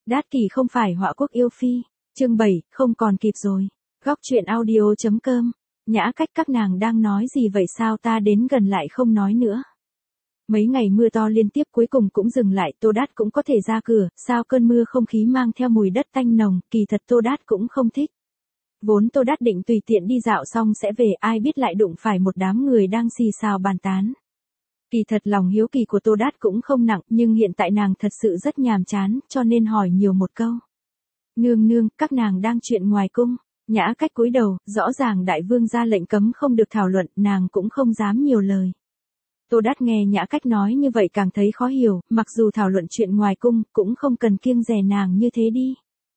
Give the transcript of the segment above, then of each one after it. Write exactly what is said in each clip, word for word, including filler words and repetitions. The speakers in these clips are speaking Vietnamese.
Đát Kỷ không phải họa quốc yêu phi. Chương bảy, không còn kịp rồi. Góc truyện audio.com. Nhã Cách, các nàng đang nói gì vậy, sao ta đến gần lại không nói nữa. Mấy ngày mưa to liên tiếp cuối cùng cũng dừng lại, Tô Đát cũng có thể ra cửa, sao cơn mưa không khí mang theo mùi đất tanh nồng, kỳ thật Tô Đát cũng không thích. Vốn Tô Đát định tùy tiện đi dạo xong sẽ về, ai biết lại đụng phải một đám người đang xì xào bàn tán. Kỳ thật lòng hiếu kỳ của Tô Đát cũng không nặng, nhưng hiện tại nàng thật sự rất nhàm chán, cho nên hỏi nhiều một câu. Nương nương, các nàng đang chuyện ngoài cung. Nhã Cách cúi đầu, rõ ràng đại vương ra lệnh cấm không được thảo luận, nàng cũng không dám nhiều lời. Tô Đát nghe Nhã Cách nói như vậy càng thấy khó hiểu, mặc dù thảo luận chuyện ngoài cung, cũng không cần kiêng dè nàng như thế đi.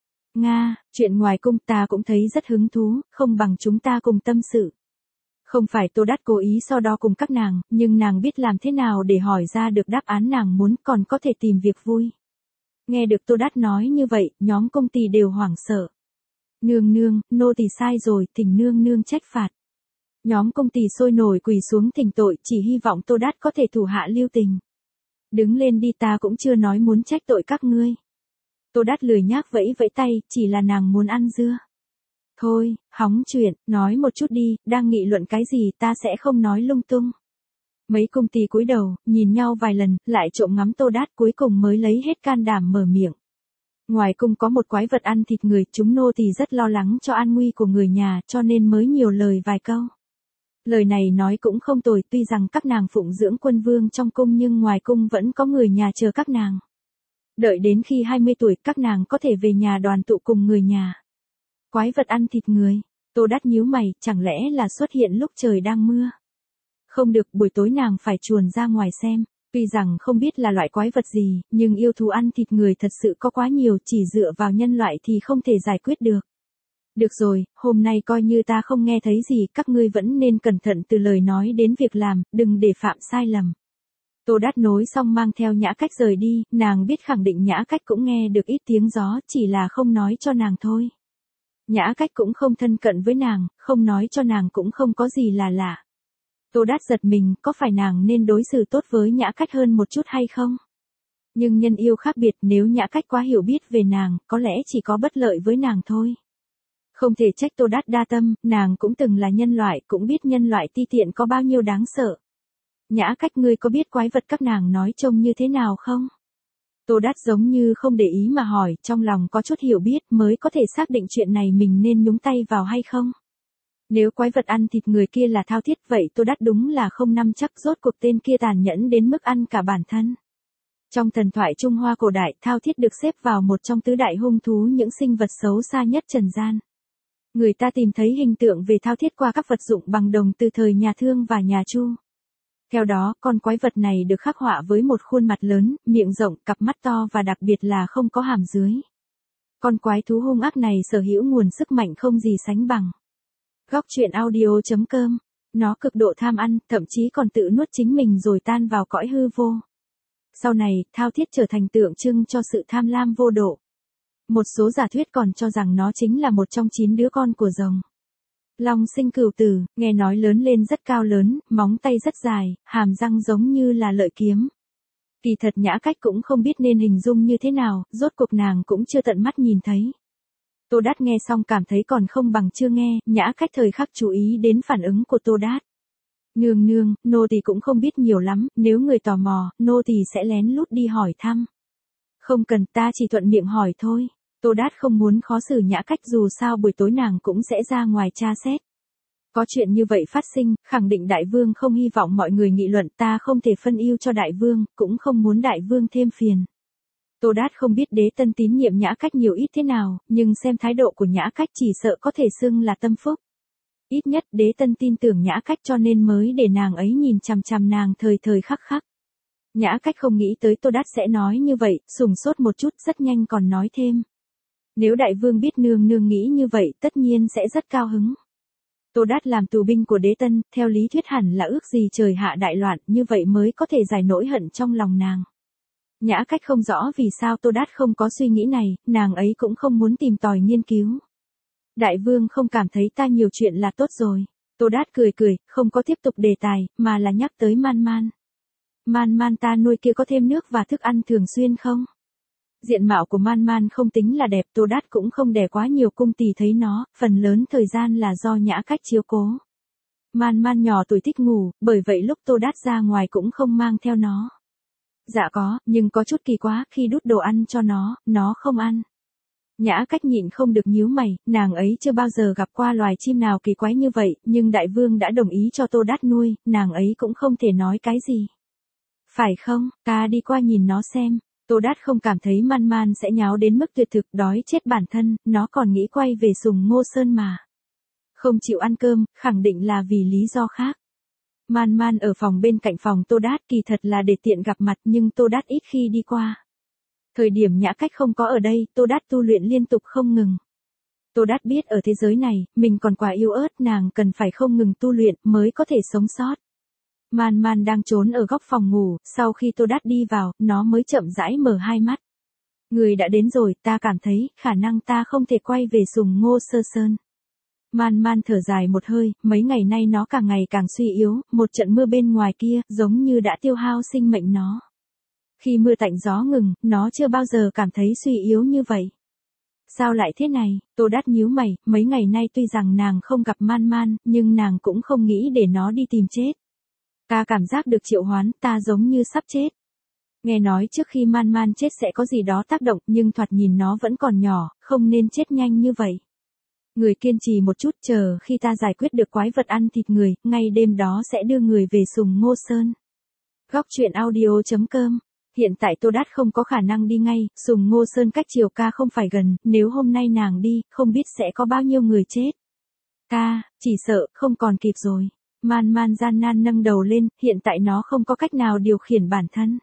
Nga, chuyện ngoài cung ta cũng thấy rất hứng thú, không bằng chúng ta cùng tâm sự. Không phải Tô Đát cố ý so đo cùng các nàng, nhưng nàng biết làm thế nào để hỏi ra được đáp án nàng muốn, còn có thể tìm việc vui. Nghe được Tô Đát nói như vậy, nhóm công tỳ đều hoảng sợ. Nương nương, nô tỳ sai rồi, thỉnh nương nương trách phạt. Nhóm công tỳ sôi nổi quỳ xuống thỉnh tội, chỉ hy vọng Tô Đát có thể thủ hạ lưu tình. Đứng lên đi, ta cũng chưa nói muốn trách tội các ngươi. Tô Đát lười nhác vẫy vẫy tay, chỉ là nàng muốn ăn dưa. Thôi, hóng chuyện, nói một chút đi, đang nghị luận cái gì, ta sẽ không nói lung tung. Mấy công tỳ cúi đầu, nhìn nhau vài lần, lại trộm ngắm Tô Đát, cuối cùng mới lấy hết can đảm mở miệng. Ngoài cung có một quái vật ăn thịt người, chúng nô tỳ rất lo lắng cho an nguy của người nhà, cho nên mới nhiều lời vài câu. Lời này nói cũng không tồi, tuy rằng các nàng phụng dưỡng quân vương trong cung nhưng ngoài cung vẫn có người nhà chờ các nàng. Đợi đến khi hai mươi tuổi, các nàng có thể về nhà đoàn tụ cùng người nhà. Quái vật ăn thịt người. Tô Đát nhíu mày, chẳng lẽ là xuất hiện lúc trời đang mưa? Không được, buổi tối nàng phải chuồn ra ngoài xem. Tuy rằng không biết là loại quái vật gì, nhưng yêu thú ăn thịt người thật sự có quá nhiều, chỉ dựa vào nhân loại thì không thể giải quyết được. Được rồi, hôm nay coi như ta không nghe thấy gì, các ngươi vẫn nên cẩn thận từ lời nói đến việc làm, đừng để phạm sai lầm. Tô Đát nối xong mang theo Nhã Cách rời đi, nàng biết khẳng định Nhã Cách cũng nghe được ít tiếng gió, chỉ là không nói cho nàng thôi. Nhã Cách cũng không thân cận với nàng, không nói cho nàng cũng không có gì là lạ. Tô Đát giật mình, có phải nàng nên đối xử tốt với Nhã Cách hơn một chút hay không? Nhưng nhân yêu khác biệt, nếu Nhã Cách quá hiểu biết về nàng, có lẽ chỉ có bất lợi với nàng thôi. Không thể trách Tô Đát đa tâm, nàng cũng từng là nhân loại, cũng biết nhân loại ti tiện có bao nhiêu đáng sợ. Nhã Cách, ngươi có biết quái vật các nàng nói trông như thế nào không? Tô Đát giống như không để ý mà hỏi, trong lòng có chút hiểu biết mới có thể xác định chuyện này mình nên nhúng tay vào hay không. Nếu quái vật ăn thịt người kia là Thao Thiết, vậy Tô Đát đúng là không nắm chắc, rốt cuộc tên kia tàn nhẫn đến mức ăn cả bản thân. Trong thần thoại Trung Hoa cổ đại, Thao Thiết được xếp vào một trong tứ đại hung thú, những sinh vật xấu xa nhất trần gian. Người ta tìm thấy hình tượng về Thao Thiết qua các vật dụng bằng đồng từ thời nhà Thương và nhà Chu. Theo đó, con quái vật này được khắc họa với một khuôn mặt lớn, miệng rộng, cặp mắt to và đặc biệt là không có hàm dưới. Con quái thú hung ác này sở hữu nguồn sức mạnh không gì sánh bằng. Góc truyện audio.com. Nó cực độ tham ăn, thậm chí còn tự nuốt chính mình rồi tan vào cõi hư vô. Sau này, Thao Thiết trở thành tượng trưng cho sự tham lam vô độ. Một số giả thuyết còn cho rằng nó chính là một trong chín đứa con của rồng. Long sinh cửu tử, nghe nói lớn lên rất cao lớn, móng tay rất dài, hàm răng giống như là lợi kiếm. Kỳ thật Nhã Cách cũng không biết nên hình dung như thế nào, rốt cuộc nàng cũng chưa tận mắt nhìn thấy. Tô Đát nghe xong cảm thấy còn không bằng chưa nghe, Nhã Cách thời khắc chú ý đến phản ứng của Tô Đát. Nương nương, nô tỳ cũng không biết nhiều lắm, nếu người tò mò, nô tỳ sẽ lén lút đi hỏi thăm. Không cần, ta chỉ thuận miệng hỏi thôi. Tô Đát không muốn khó xử Nhã Cách, dù sao buổi tối nàng cũng sẽ ra ngoài tra xét. Có chuyện như vậy phát sinh, khẳng định đại vương không hy vọng mọi người nghị luận, ta không thể phân ưu cho đại vương, cũng không muốn đại vương thêm phiền. Tô Đát không biết Đế Tân tín nhiệm Nhã Cách nhiều ít thế nào, nhưng xem thái độ của Nhã Cách chỉ sợ có thể xưng là tâm phúc. Ít nhất Đế Tân tin tưởng Nhã Cách cho nên mới để nàng ấy nhìn chằm chằm nàng thời thời khắc khắc. Nhã Cách không nghĩ tới Tô Đát sẽ nói như vậy, sùng sốt một chút, rất nhanh còn nói thêm. Nếu đại vương biết nương nương nghĩ như vậy, tất nhiên sẽ rất cao hứng. Tô Đát làm tù binh của Đế Tân, theo lý thuyết hẳn là ước gì trời hạ đại loạn, như vậy mới có thể giải nỗi hận trong lòng nàng. Nhã Cách không rõ vì sao Tô Đát không có suy nghĩ này, nàng ấy cũng không muốn tìm tòi nghiên cứu. Đại vương không cảm thấy ta nhiều chuyện là tốt rồi. Tô Đát cười cười, không có tiếp tục đề tài, mà là nhắc tới Man Man. Man Man ta nuôi kia có thêm nước và thức ăn thường xuyên không? Diện mạo của Man Man không tính là đẹp, Tô Đát cũng không đẻ quá nhiều cung tỳ thấy nó, phần lớn thời gian là do Nhã Cách chiếu cố. Man Man nhỏ tuổi thích ngủ, bởi vậy lúc Tô Đát ra ngoài cũng không mang theo nó. Dạ có, nhưng có chút kỳ quá, khi đút đồ ăn cho nó, nó không ăn. Nhã Cách nhịn không được nhíu mày, nàng ấy chưa bao giờ gặp qua loài chim nào kỳ quái như vậy, nhưng đại vương đã đồng ý cho Tô Đát nuôi, nàng ấy cũng không thể nói cái gì. Phải không, ta đi qua nhìn nó xem. Tô Đát không cảm thấy Man Man sẽ nháo đến mức tuyệt thực đói chết bản thân, nó còn nghĩ quay về Sùng Ngô Sơn mà. Không chịu ăn cơm, khẳng định là vì lý do khác. Man Man ở phòng bên cạnh phòng Tô Đát kỳ thật là để tiện gặp mặt nhưng Tô Đát ít khi đi qua. Thời điểm Nhã Cách không có ở đây, Tô Đát tu luyện liên tục không ngừng. Tô Đát biết ở thế giới này, mình còn quá yếu ớt, nàng cần phải không ngừng tu luyện mới có thể sống sót. Man Man đang trốn ở góc phòng ngủ, sau khi Tô Đát đi vào, nó mới chậm rãi mở hai mắt. Người đã đến rồi, ta cảm thấy, khả năng ta không thể quay về Sùng Ngô Sơ Sơn. Man Man thở dài một hơi, mấy ngày nay nó càng ngày càng suy yếu, một trận mưa bên ngoài kia, giống như đã tiêu hao sinh mệnh nó. Khi mưa tạnh gió ngừng, nó chưa bao giờ cảm thấy suy yếu như vậy. Sao lại thế này? Tô Đát nhíu mày, mấy ngày nay tuy rằng nàng không gặp Man Man, nhưng nàng cũng không nghĩ để nó đi tìm chết. Ta cảm giác được triệu hoán, ta giống như sắp chết. Nghe nói trước khi Man Man chết sẽ có gì đó tác động, nhưng thoạt nhìn nó vẫn còn nhỏ, không nên chết nhanh như vậy. Người kiên trì một chút, chờ khi ta giải quyết được quái vật ăn thịt người, ngay đêm đó sẽ đưa người về Sùng Ngô Sơn. Góc truyện audio chấm com. Hiện tại Tô Đát không có khả năng đi ngay, Sùng Ngô Sơn cách Triều Ca không phải gần, nếu hôm nay nàng đi, không biết sẽ có bao nhiêu người chết. Ca, chỉ sợ, không còn kịp rồi. Man Man gian nan nâng đầu lên, hiện tại nó không có cách nào điều khiển bản thân.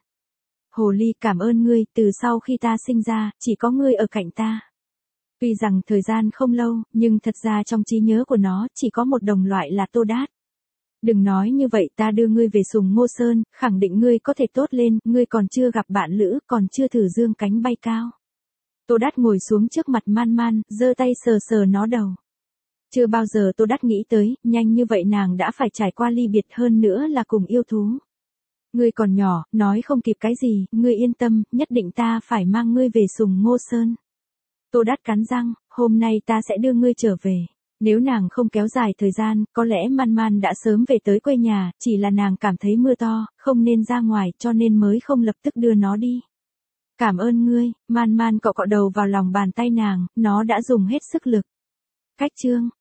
Hồ ly, cảm ơn ngươi, từ sau khi ta sinh ra, chỉ có ngươi ở cạnh ta. Tuy rằng thời gian không lâu, nhưng thật ra trong trí nhớ của nó, chỉ có một đồng loại là Tô Đát. Đừng nói như vậy, ta đưa ngươi về Sùng Ngô Sơn, khẳng định ngươi có thể tốt lên, ngươi còn chưa gặp bạn lữ, còn chưa thử dương cánh bay cao. Tô Đát ngồi xuống trước mặt Man Man, giơ tay sờ sờ nó đầu. Chưa bao giờ Tô Đát nghĩ tới, nhanh như vậy nàng đã phải trải qua ly biệt, hơn nữa là cùng yêu thú. Ngươi còn nhỏ, nói không kịp cái gì, ngươi yên tâm, nhất định ta phải mang ngươi về Sùng Ngô Sơn. Tô Đát cắn răng, hôm nay ta sẽ đưa ngươi trở về. Nếu nàng không kéo dài thời gian, có lẽ Man Man đã sớm về tới quê nhà, chỉ là nàng cảm thấy mưa to, không nên ra ngoài, cho nên mới không lập tức đưa nó đi. Cảm ơn ngươi, Man Man cọ cọ đầu vào lòng bàn tay nàng, nó đã dùng hết sức lực. Cách chương